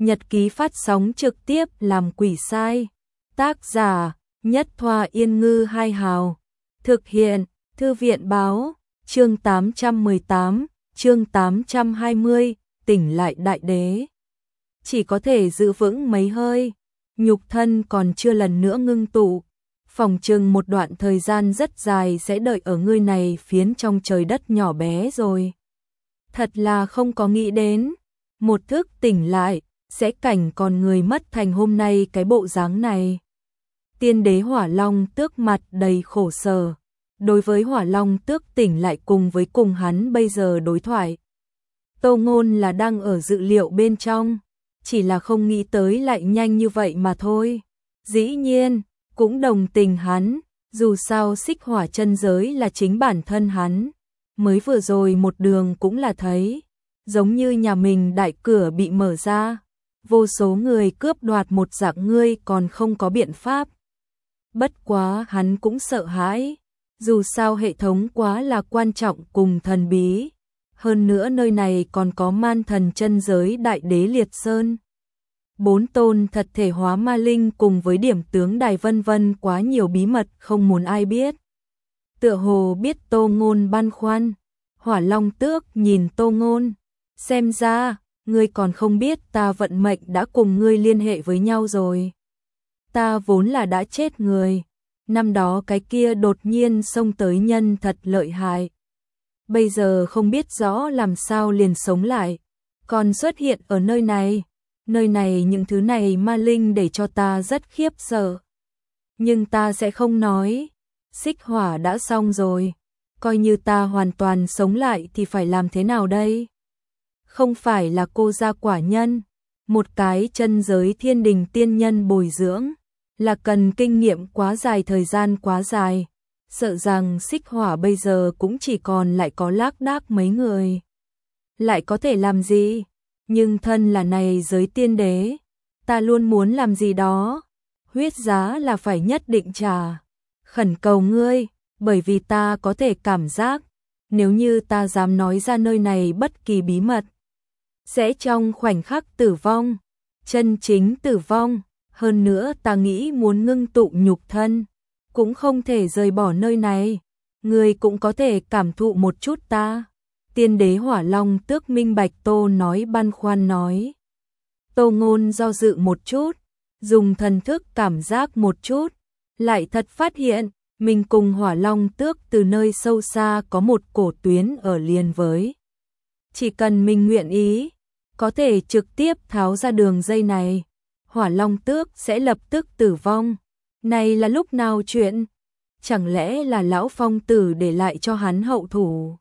Nhật ký phát sóng trực tiếp làm quỷ sai. Tác giả Nhất Thoa Yên Ngư Hai Hào. Thực hiện Thư viện Báo. Chương 818, chương 820, tỉnh lại đại đế. Chỉ có thể giữ vững mấy hơi, nhục thân còn chưa lần nữa ngưng tụ. Phòng chừng một đoạn thời gian rất dài sẽ đợi ở ngươi này phiến trong trời đất nhỏ bé rồi. Thật là không có nghĩ đến, một thức tỉnh lại, sẽ cảnh còn người mất thành hôm nay cái bộ dáng này. Tiên đế Hỏa Long Tước mặt đầy khổ sở. Đối với Hỏa Long Tước tỉnh lại cùng hắn bây giờ đối thoại. Tô Ngôn là đang ở dự liệu bên trong, chỉ là không nghĩ tới lại nhanh như vậy mà thôi. Dĩ nhiên, cũng đồng tình hắn, dù sao xích hỏa chân giới là chính bản thân hắn. Mới vừa rồi một đường cũng là thấy, giống như nhà mình đại cửa bị mở ra, vô số người cướp đoạt một dạng ngươi còn không có biện pháp. Bất quá hắn cũng sợ hãi, dù sao hệ thống quá là quan trọng cùng thần bí. Hơn nữa nơi này còn có man thần chân giới đại đế Liệt Sơn. 4 tôn thật thể hóa ma linh cùng với điểm tướng đài vân vân, quá nhiều bí mật không muốn ai biết. Tựa hồ biết Tô Ngôn băn khoăn, Hỏa Long Tước nhìn Tô Ngôn, xem ra, ngươi còn không biết ta vận mệnh đã cùng ngươi liên hệ với nhau rồi. Ta vốn là đã chết người, năm đó cái kia đột nhiên xông tới nhân thật lợi hại. Bây giờ không biết rõ làm sao liền sống lại, còn xuất hiện ở nơi này những thứ này ma linh để cho ta rất khiếp sợ. Nhưng ta sẽ không nói, xích hỏa đã xong rồi, coi như ta hoàn toàn sống lại thì phải làm thế nào đây? Không phải là cô gia quả nhân, một cái chân giới thiên đình tiên nhân bồi dưỡng, là cần kinh nghiệm quá dài, thời gian quá dài. Sợ rằng xích hỏa bây giờ cũng chỉ còn lại có lác đác mấy người. Lại có thể làm gì? Nhưng thân là này giới tiên đế, ta luôn muốn làm gì đó. Huyết giá là phải nhất định trả. Khẩn cầu ngươi, bởi vì ta có thể cảm giác, nếu như ta dám nói ra nơi này bất kỳ bí mật, sẽ trong khoảnh khắc tử vong, chân chính tử vong. Hơn nữa ta nghĩ muốn ngưng tụ nhục thân, cũng không thể rời bỏ nơi này. Ngươi cũng có thể cảm thụ một chút ta. Tiên đế Hỏa Long Tước minh bạch Tô nói băn khoăn nói. Tô Ngôn do dự một chút, dùng thần thức cảm giác một chút, lại thật phát hiện, mình cùng Hỏa Long Tước từ nơi sâu xa có một cổ tuyến ở liền với. Chỉ cần mình nguyện ý, có thể trực tiếp tháo ra đường dây này, Hỏa Long Tước sẽ lập tức tử vong. Này là lúc nào chuyện? Chẳng lẽ là lão phong tử để lại cho hắn hậu thủ?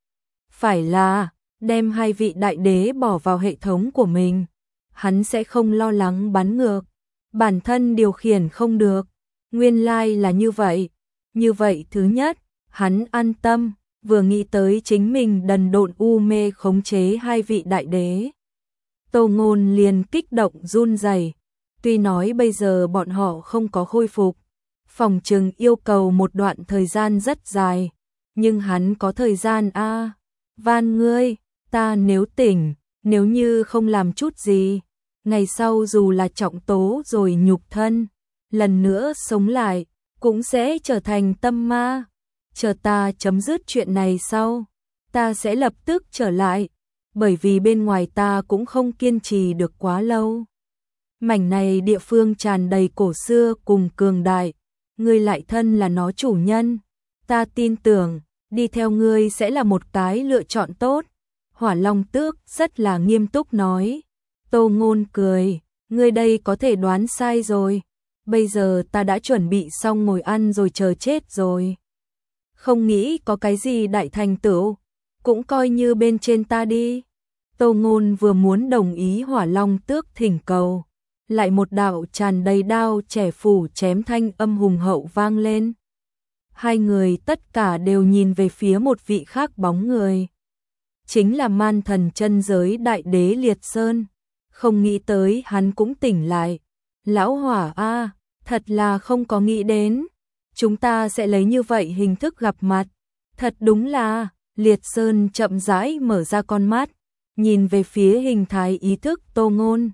Phải là, đem hai vị đại đế bỏ vào hệ thống của mình, hắn sẽ không lo lắng bắn ngược, bản thân điều khiển không được. Nguyên lai là như vậy. Như vậy thứ nhất, hắn an tâm, vừa nghĩ tới chính mình đần độn u mê khống chế hai vị đại đế. Tô Ngôn liền kích động run rẩy. Tuy nói bây giờ bọn họ không có khôi phục, phòng trừng yêu cầu một đoạn thời gian rất dài, nhưng hắn có thời gian a. Van ngươi, ta nếu tỉnh, nếu như không làm chút gì, ngày sau dù là trọng tố rồi nhục thân, lần nữa sống lại, cũng sẽ trở thành tâm ma. Chờ ta chấm dứt chuyện này sau, ta sẽ lập tức trở lại, bởi vì bên ngoài ta cũng không kiên trì được quá lâu. Mảnh này địa phương tràn đầy cổ xưa cùng cường đại, ngươi lại thân là nó chủ nhân, ta tin tưởng, đi theo ngươi sẽ là một cái lựa chọn tốt. Hỏa Long Tước rất là nghiêm túc nói. Tô Ngôn cười, ngươi đây có thể đoán sai rồi, bây giờ ta đã chuẩn bị xong ngồi ăn rồi chờ chết rồi. Không nghĩ có cái gì đại thành tựu, cũng coi như bên trên ta đi. Tô Ngôn vừa muốn đồng ý Hỏa Long Tước thỉnh cầu, lại một đạo tràn đầy đao trẻ phủ chém thanh âm hùng hậu vang lên. Hai người tất cả đều nhìn về phía một vị khác bóng người. Chính là man thần chân giới đại đế Liệt Sơn. Không nghĩ tới hắn cũng tỉnh lại. Lão Hỏa a, thật là không có nghĩ đến. Chúng ta sẽ lấy như vậy hình thức gặp mặt. Thật đúng là, Liệt Sơn chậm rãi mở ra con mắt, nhìn về phía hình thái ý thức Tô Ngôn.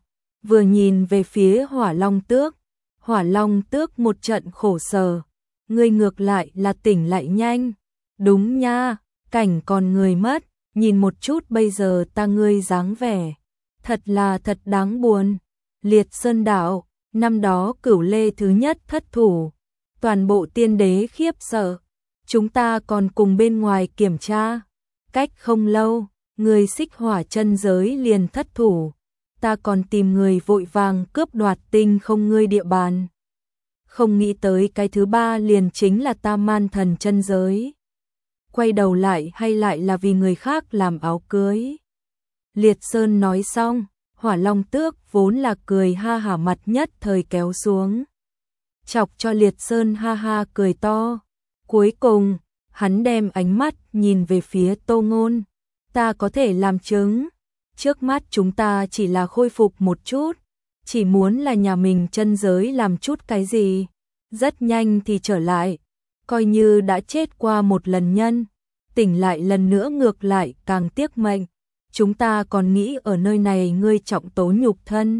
vừa nhìn về phía Hỏa Long Tước. Hỏa Long Tước một trận khổ sở, ngươi ngược lại là tỉnh lại nhanh. Đúng nha, cảnh còn người mất, nhìn một chút bây giờ ta ngươi dáng vẻ, thật là thật đáng buồn. Liệt Sơn Đạo, năm đó Cửu Lê thứ nhất thất thủ, toàn bộ tiên đế khiếp sợ, chúng ta còn cùng bên ngoài kiểm tra. Cách không lâu, người Xích Hỏa chân giới liền thất thủ, ta còn tìm người vội vàng cướp đoạt tinh không ngươi địa bàn. Không nghĩ tới cái thứ ba liền chính là ta Man Thần chân giới. Quay đầu lại hay lại là vì người khác làm áo cưới. Liệt Sơn nói xong, Hỏa Long Tước vốn là cười ha hả mặt nhất thời kéo xuống, chọc cho Liệt Sơn ha ha cười to. Cuối cùng, hắn đem ánh mắt nhìn về phía Tô Ngôn. Ta có thể làm chứng, trước mắt chúng ta chỉ là khôi phục một chút, chỉ muốn là nhà mình chân giới làm chút cái gì, rất nhanh thì trở lại, coi như đã chết qua một lần nhân, tỉnh lại lần nữa ngược lại càng tiếc mệnh. Chúng ta còn nghĩ ở nơi này ngươi trọng tố nhục thân,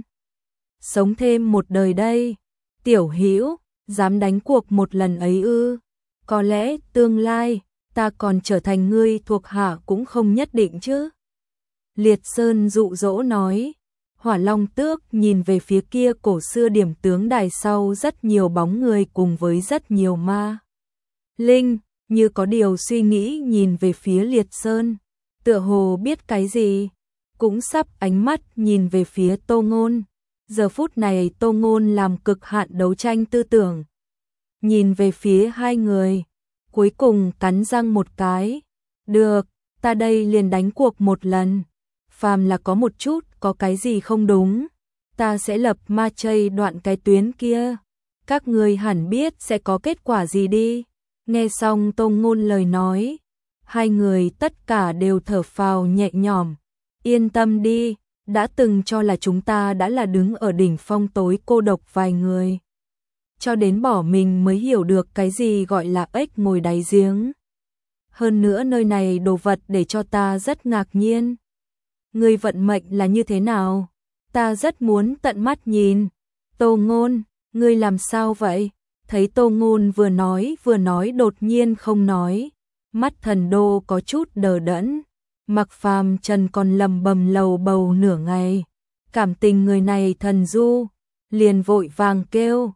sống thêm một đời đây. Tiểu Hữu, dám đánh cuộc một lần ấy ư? Có lẽ tương lai ta còn trở thành ngươi thuộc hạ cũng không nhất định chứ. Liệt Sơn dụ dỗ nói. Hỏa Long Tước nhìn về phía kia cổ xưa điểm tướng đài sau rất nhiều bóng người cùng với rất nhiều ma linh, như có điều suy nghĩ nhìn về phía Liệt Sơn, tựa hồ biết cái gì, cũng sắp ánh mắt nhìn về phía Tô Ngôn. Giờ phút này Tô Ngôn làm cực hạn đấu tranh tư tưởng, nhìn về phía hai người, cuối cùng cắn răng một cái. Được, ta đây liền đánh cuộc một lần. Phàm là có một chút có cái gì không đúng, ta sẽ lập ma chây đoạn cái tuyến kia. Các người hẳn biết sẽ có kết quả gì đi. Nghe xong Tô Ngôn lời nói, hai người tất cả đều thở phào nhẹ nhõm. Yên tâm đi, đã từng cho là chúng ta đã là đứng ở đỉnh phong tối cô độc vài người, cho đến bỏ mình mới hiểu được cái gì gọi là ếch ngồi đáy giếng. Hơn nữa nơi này đồ vật để cho ta rất ngạc nhiên. Ngươi vận mệnh là như thế nào? Ta rất muốn tận mắt nhìn. Tô Ngôn, ngươi làm sao vậy? Thấy Tô Ngôn vừa nói đột nhiên không nói, mắt Thần Đô có chút đờ đẫn. Mặc Phàm Trần còn lầm bầm lầu bầu nửa ngày, cảm tình người này thần du, liền vội vàng kêu,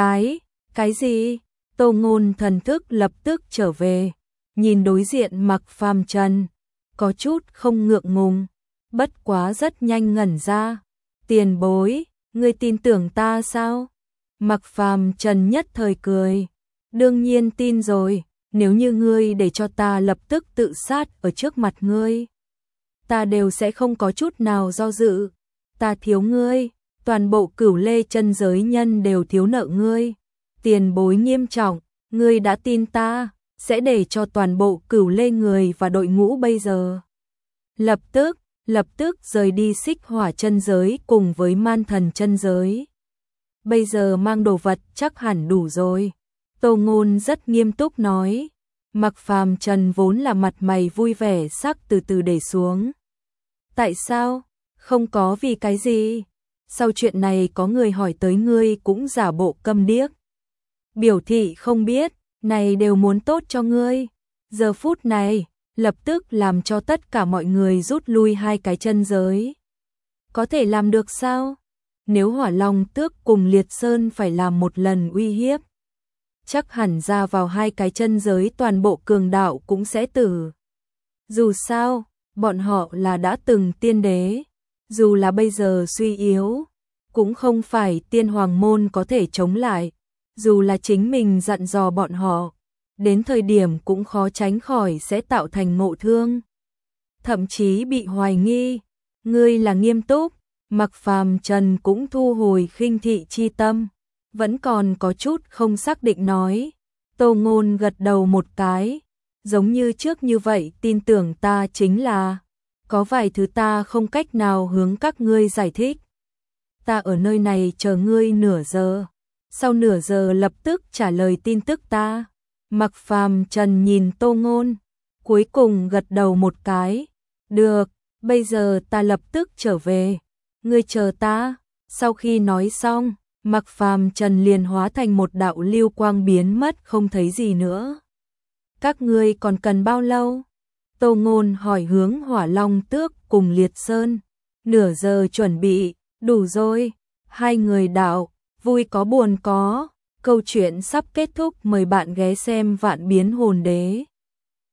cái gì? Tô Ngôn thần thức lập tức trở về, nhìn đối diện Mặc Phàm Trần, có chút không ngượng ngùng, bất quá rất nhanh ngẩn ra. Tiền bối, ngươi tin tưởng ta sao? Mặc Phàm Trần nhất thời cười, đương nhiên tin rồi, nếu như ngươi để cho ta lập tức tự sát ở trước mặt ngươi, ta đều sẽ không có chút nào do dự. Ta thiếu ngươi, toàn bộ Cửu Lê chân giới nhân đều thiếu nợ ngươi. Tiền bối nghiêm trọng, ngươi đã tin ta, sẽ để cho toàn bộ Cửu Lê người và đội ngũ bây giờ lập tức rời đi Xích Hỏa chân giới cùng với Man Thần chân giới. Bây giờ mang đồ vật chắc hẳn đủ rồi. Tô Ngôn rất nghiêm túc nói. Mặc Phàm Trần vốn là mặt mày vui vẻ sắc từ từ để xuống. Tại sao? Không có vì cái gì. Sau chuyện này có người hỏi tới ngươi cũng giả bộ câm điếc, biểu thị không biết, này đều muốn tốt cho ngươi. Giờ phút này, lập tức làm cho tất cả mọi người rút lui hai cái chân giới. Có thể làm được sao? Nếu Hỏa Long Tước cùng Liệt Sơn phải làm một lần uy hiếp, chắc hẳn ra vào hai cái chân giới toàn bộ cường đạo cũng sẽ tử. Dù sao, bọn họ là đã từng tiên đế, dù là bây giờ suy yếu, cũng không phải tiên hoàng môn có thể chống lại, dù là chính mình dặn dò bọn họ, đến thời điểm cũng khó tránh khỏi sẽ tạo thành ngộ thương, thậm chí bị hoài nghi. Ngươi là nghiêm túc? Mặc Phàm Trần cũng thu hồi khinh thị chi tâm, vẫn còn có chút không xác định nói. Tô Ngôn gật đầu một cái, giống như trước như vậy, tin tưởng ta chính là, có vài thứ ta không cách nào hướng các ngươi giải thích. Ta ở nơi này chờ ngươi nửa giờ, sau nửa giờ lập tức trả lời tin tức ta. Mặc Phàm Trần nhìn Tô Ngôn, cuối cùng gật đầu một cái. Được, bây giờ ta lập tức trở về, ngươi chờ ta. Sau khi nói xong, Mạc Phàm Trần liền hóa thành một đạo lưu quang biến mất không thấy gì nữa. Các ngươi còn cần bao lâu? Tô Ngôn hỏi hướng Hỏa Long Tước cùng Liệt Sơn. Nửa giờ chuẩn bị, đủ rồi. Hai người đạo, vui có buồn có. Câu chuyện sắp kết thúc, mời bạn ghé xem Vạn Biến Hồn Đế.